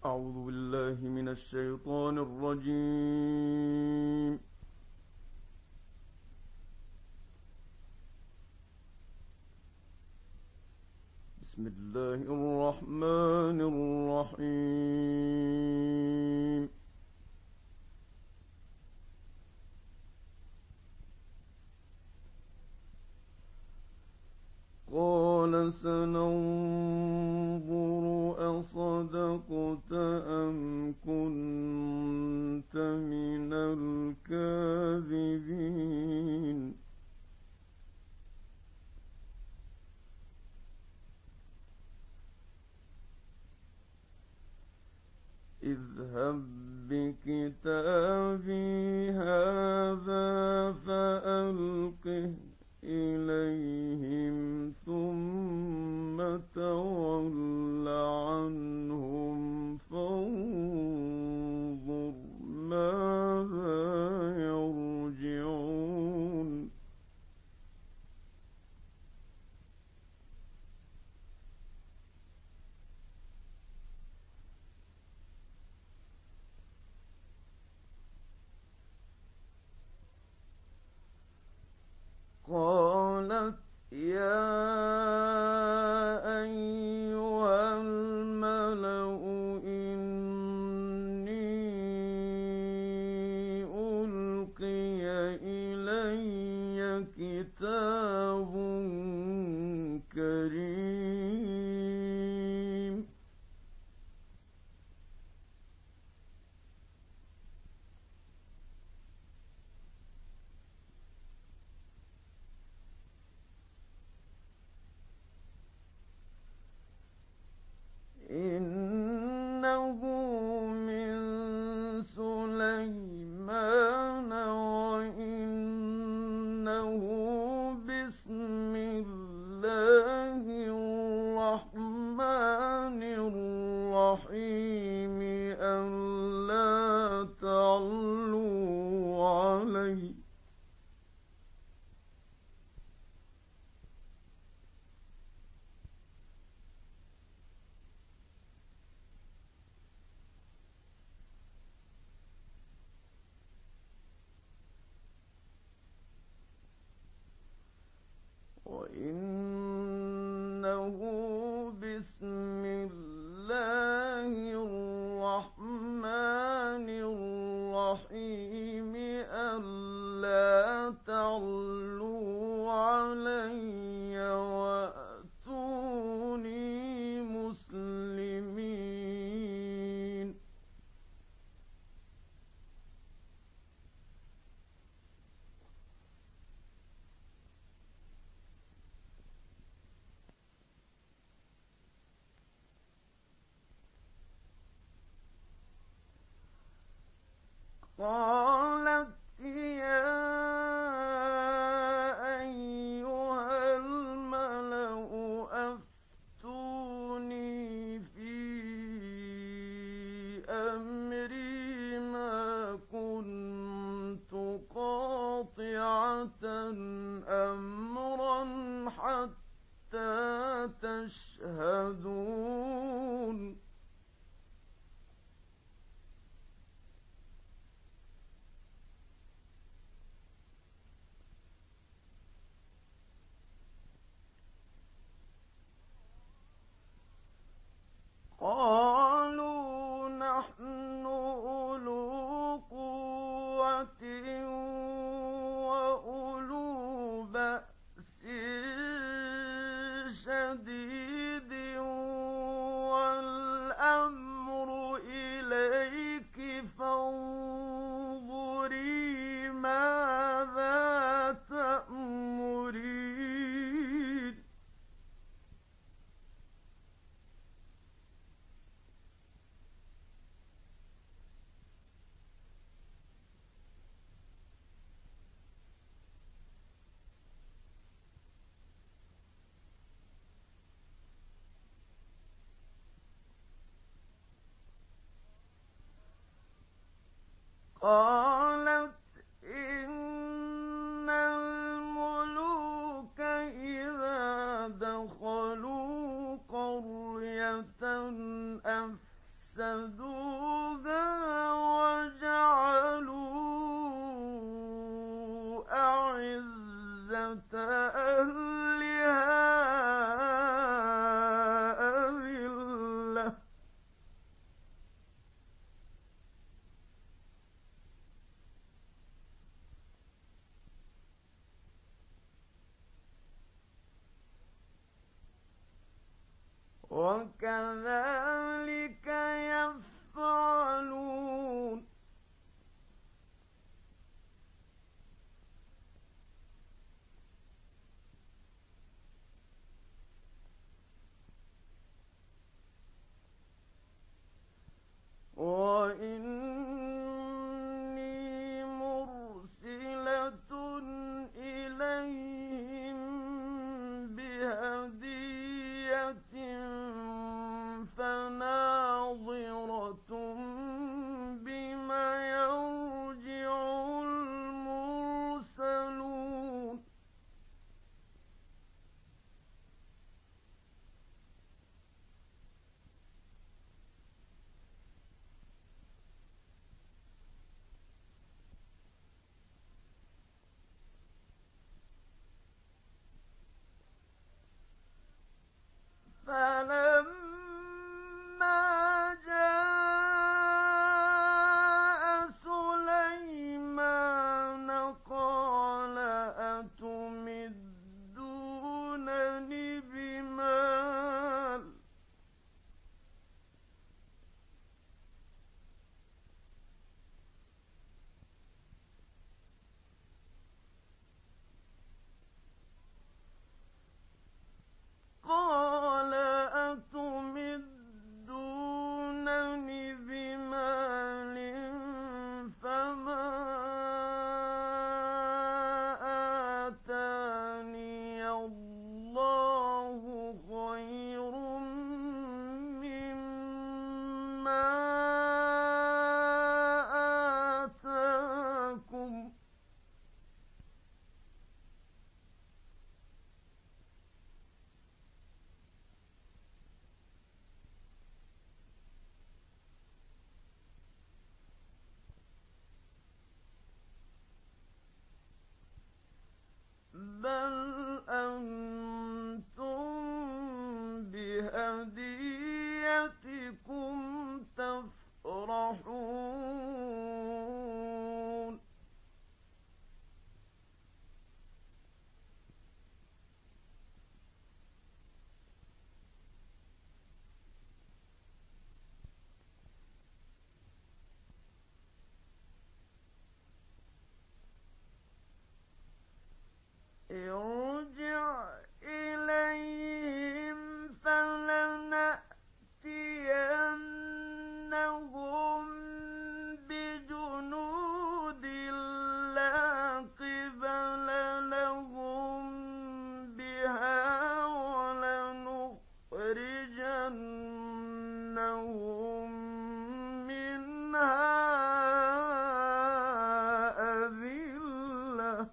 أعوذ بالله من الشيطان الرجيم. بسم الله الرحمن الرحيم. قال سننظر أصدقت أم كنت من الكاذبين. اذهب بكتابي هذا فألقه إليهم ثم تول عنهم فانظر ماذا يرجعون. قالت يا أيها الملأ إني ألقي إلي كتاب كريم. إنه من سليمان وإنه بسم الله الرحمن الرحيم ألا تعلوا علي وإنه بسم الله الرحمن الرحيم ألا تعلوا علي وأتوني مسلمين. قالت يا أيها الملأ أفتوني في أمري ما كنت قاطعة أمرا حتى تشهدون. قالوا نحن أولو قوة وأولو بأس شديد والأمر إليك فانظري ماذا تأمرين. قالت إن الملوك إذا دخلوا قرية أفسدوها وجعلوا أعزة أهلها أذلة وكذلك يفعلون وإني مرسلة إليهم بهدية فناظرة بما يرجع المرسلون فلما جاء سليمان قال أتمدونني بمال قال أتمدونني بمال فما آتاني الله خير مما آتاكم بل أنتم بهديتكم تفرحون ارجع إليهم فلنأتينهم بجنود لا قبل لهم بها ولنخرجنهم منها أذلة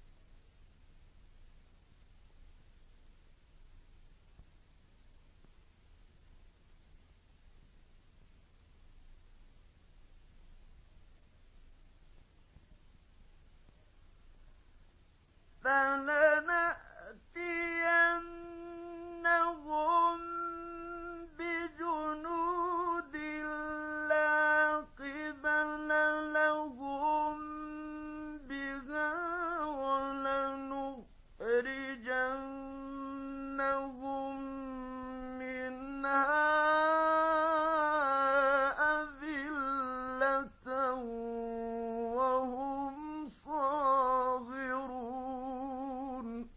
فلنأتينهم بجنود لا قبل لهم بها ولنخرجنهم منها أذلة وهم صاغرون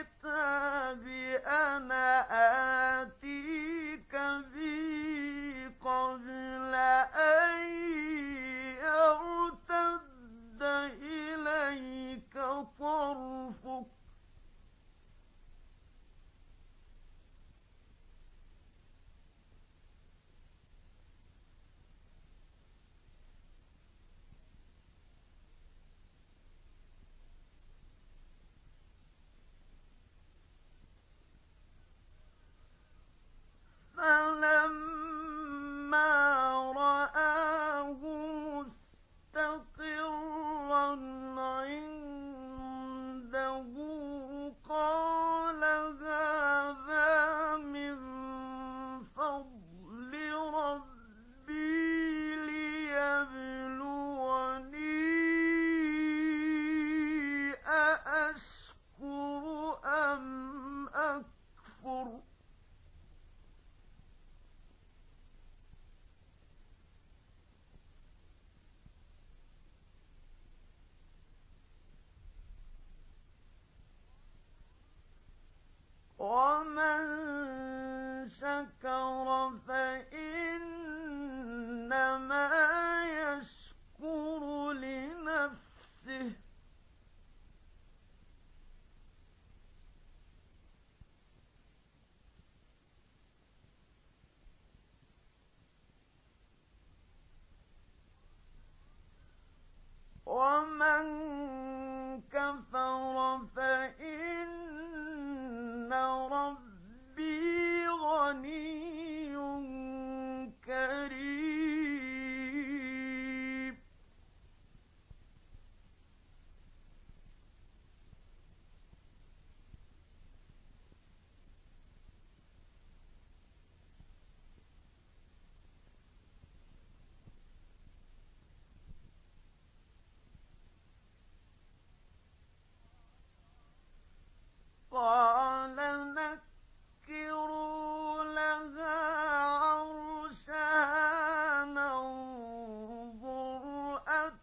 الكتاب أنا آتيك به قبل أن يرتد إليك طرفك فلما رآه مستقرا عنده قال هذا من فضل ربي ليبلوني أأشكر أم أكفر ومن شكر فإنما يشكر لنفسه ومن كفر فإن ربي غني كريم قال نكروا لها عرشها ننظر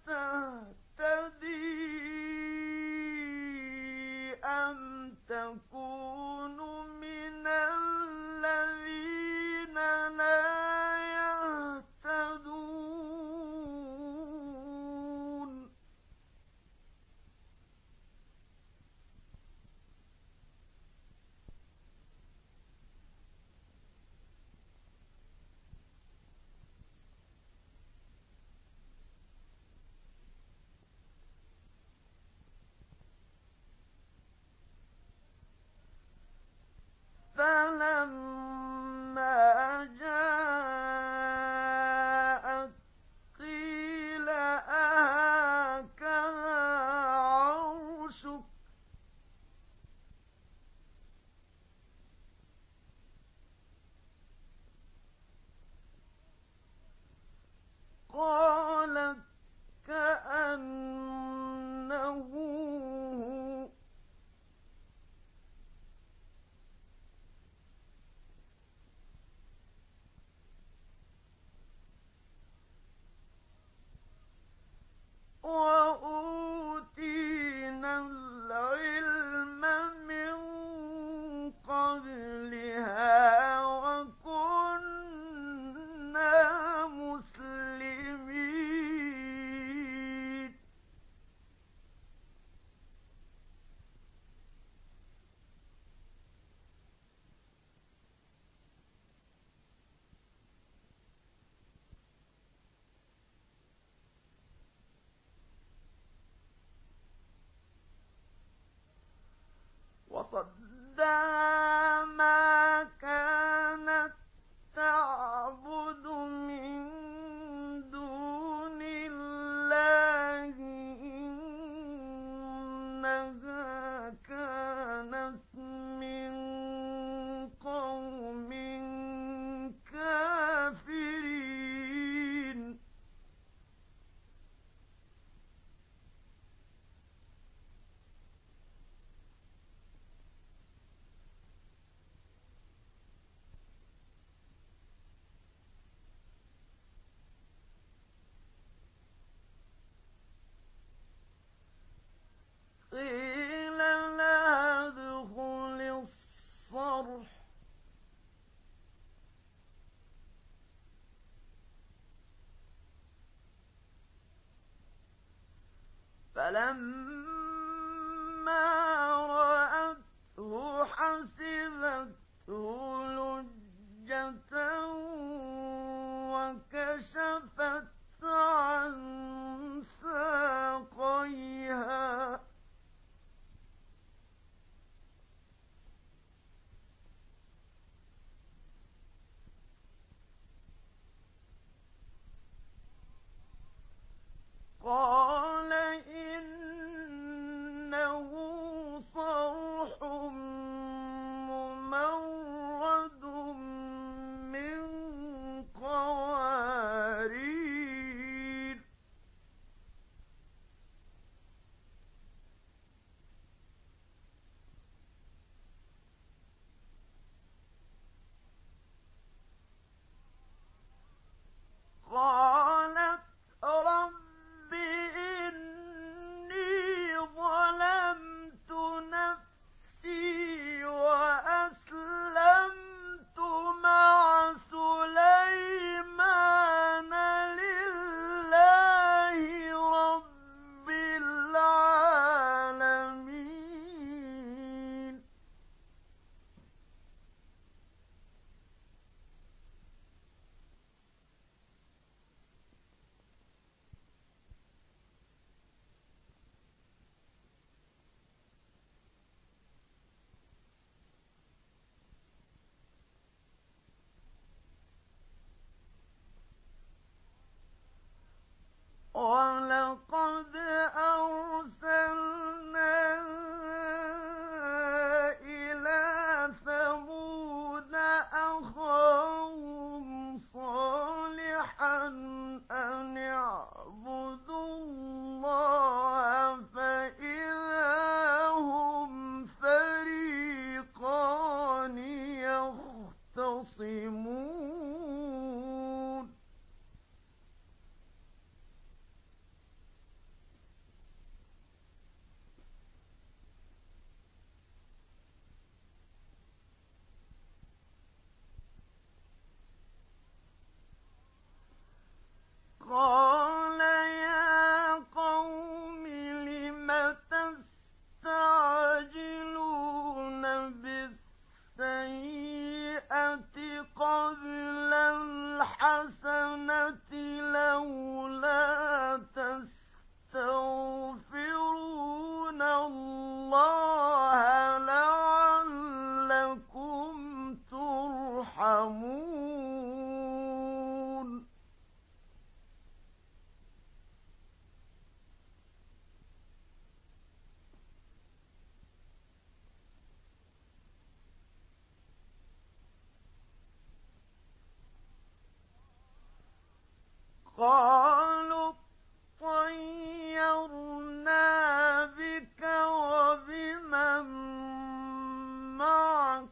أتهتدي أم تكون من الذين لا يهتدون فلما جاءت قيل أهكذا عرشك قالت كأنه هو وأوتينا العلم من قبلها وكنا مسلمين فلما رأته حسبته لجة وكشفت عن ساقيها قال إنه صرح ممرد من قوارير قالت رب إني ظلمت نفسي وأسلمت مع سليمان لله رب العالمين ولقد أرسلنا إلى ثمود أخاهم صالحا أن اعبدوا الله فإذا هم فريقان يختصمون قال يا قوم لم تستعجلون بالسيئة قبل الحسنة لولا تستغفرون الله لعلكم ترحمون قالوا طيرنا بك وبمن معك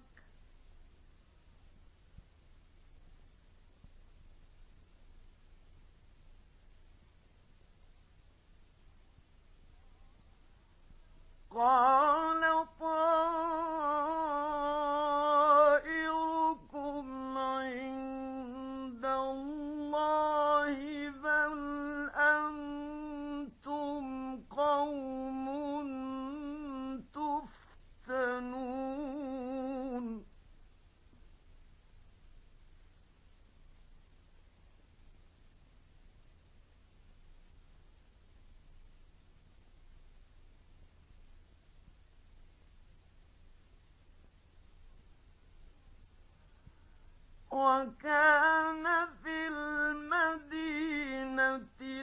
قال طائركم عند الله بل أنتم قوم تفتنون وكان في المدينة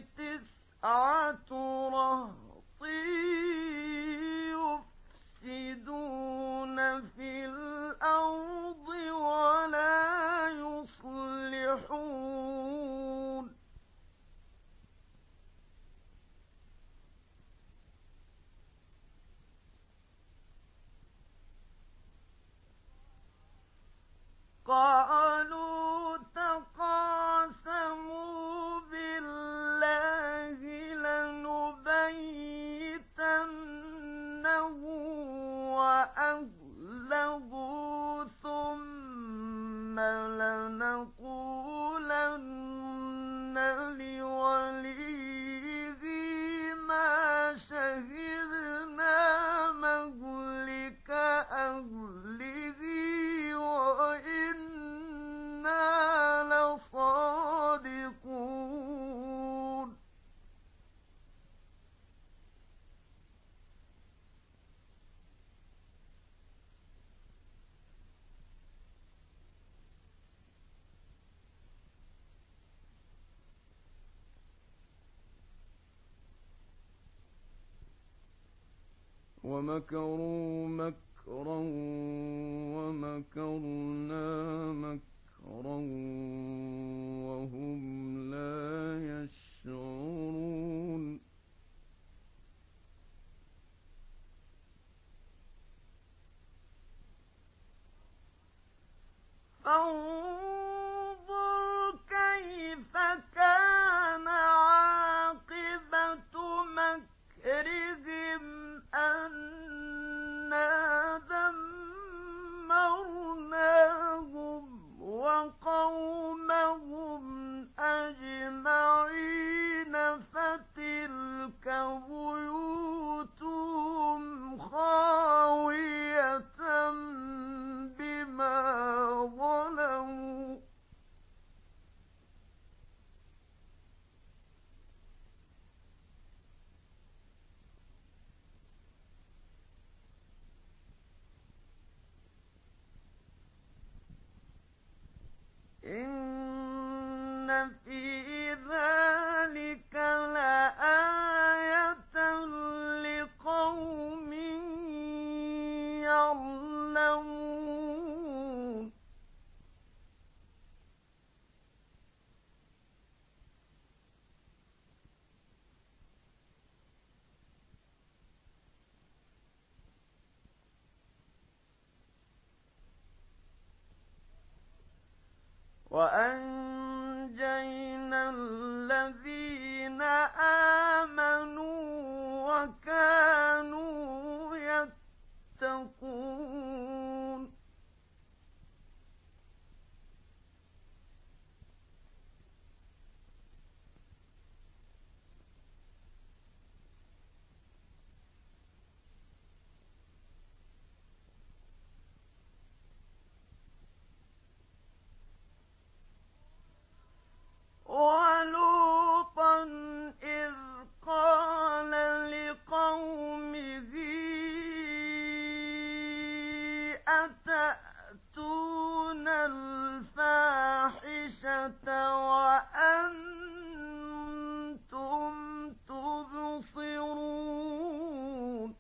9 رهط يفسدون في الأرض ولا يصلحون قالوا تقاسموا بالله لنبيتنه وأهله ثم لنقولن لوليه ما شهدنا ومكروا مكرا ومكرنا مكرا وهم لا يشعرون فانظر كيف كان عاقبة مكرهم أنا دمرناهم وقومهم أجمعين فتلك بيوتهم خاوية بما ظلموا إن في ذلك لآية لقوم يعلمون وأنجينا الذين آمنوا وكانوا يتقون ولوطا إذ قال لقومه أتأتون الفاحشة وأنتم تبصرون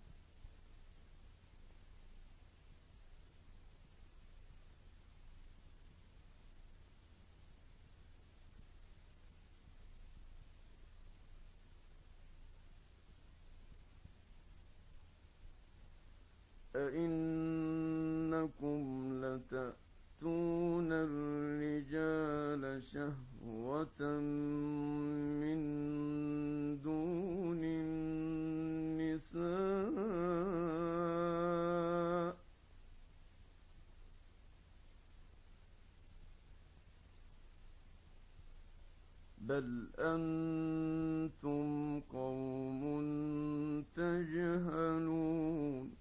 أئنكم لتأتون الرجال شهوة من دون النساء بل أنتم قوم تجهلون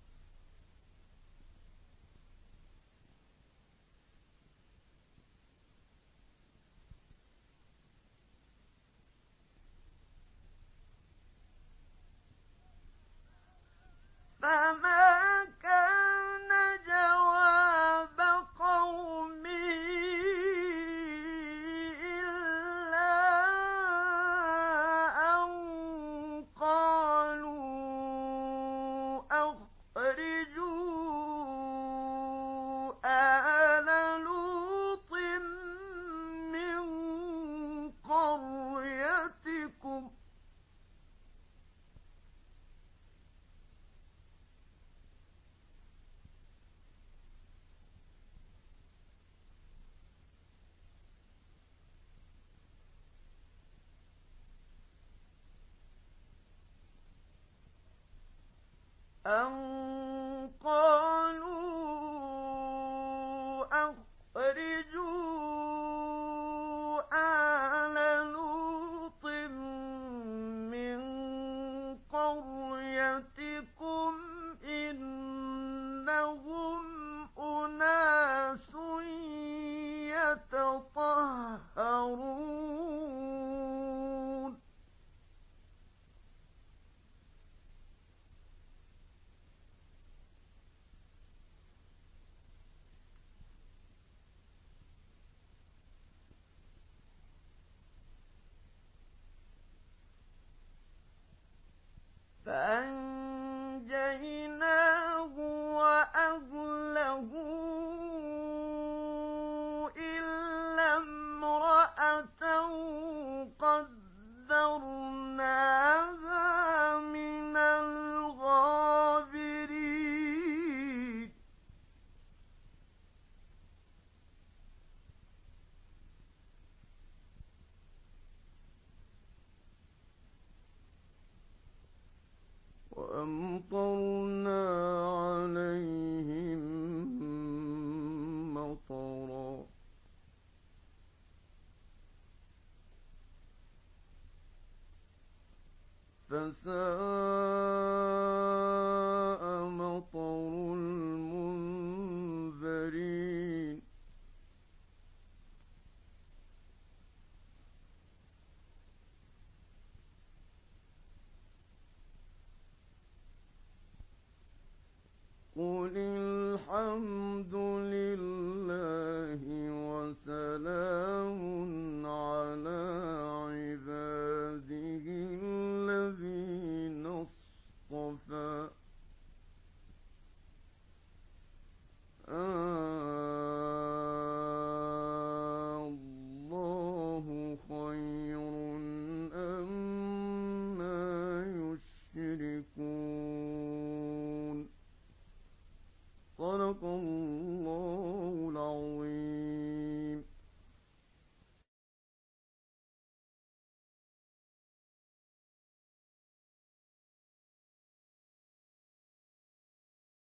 فما كان جواب قومه إلا أن قالوا أخرجوا آل لوط من قريتكم أن قالوا أخرجوا آل لوط من قريتكم إنهم أناس يتطهرون وساء مطر المنذرين قل الحمد لله وسلام على عباده الذين اصطفى الله خير أما يشركون صدق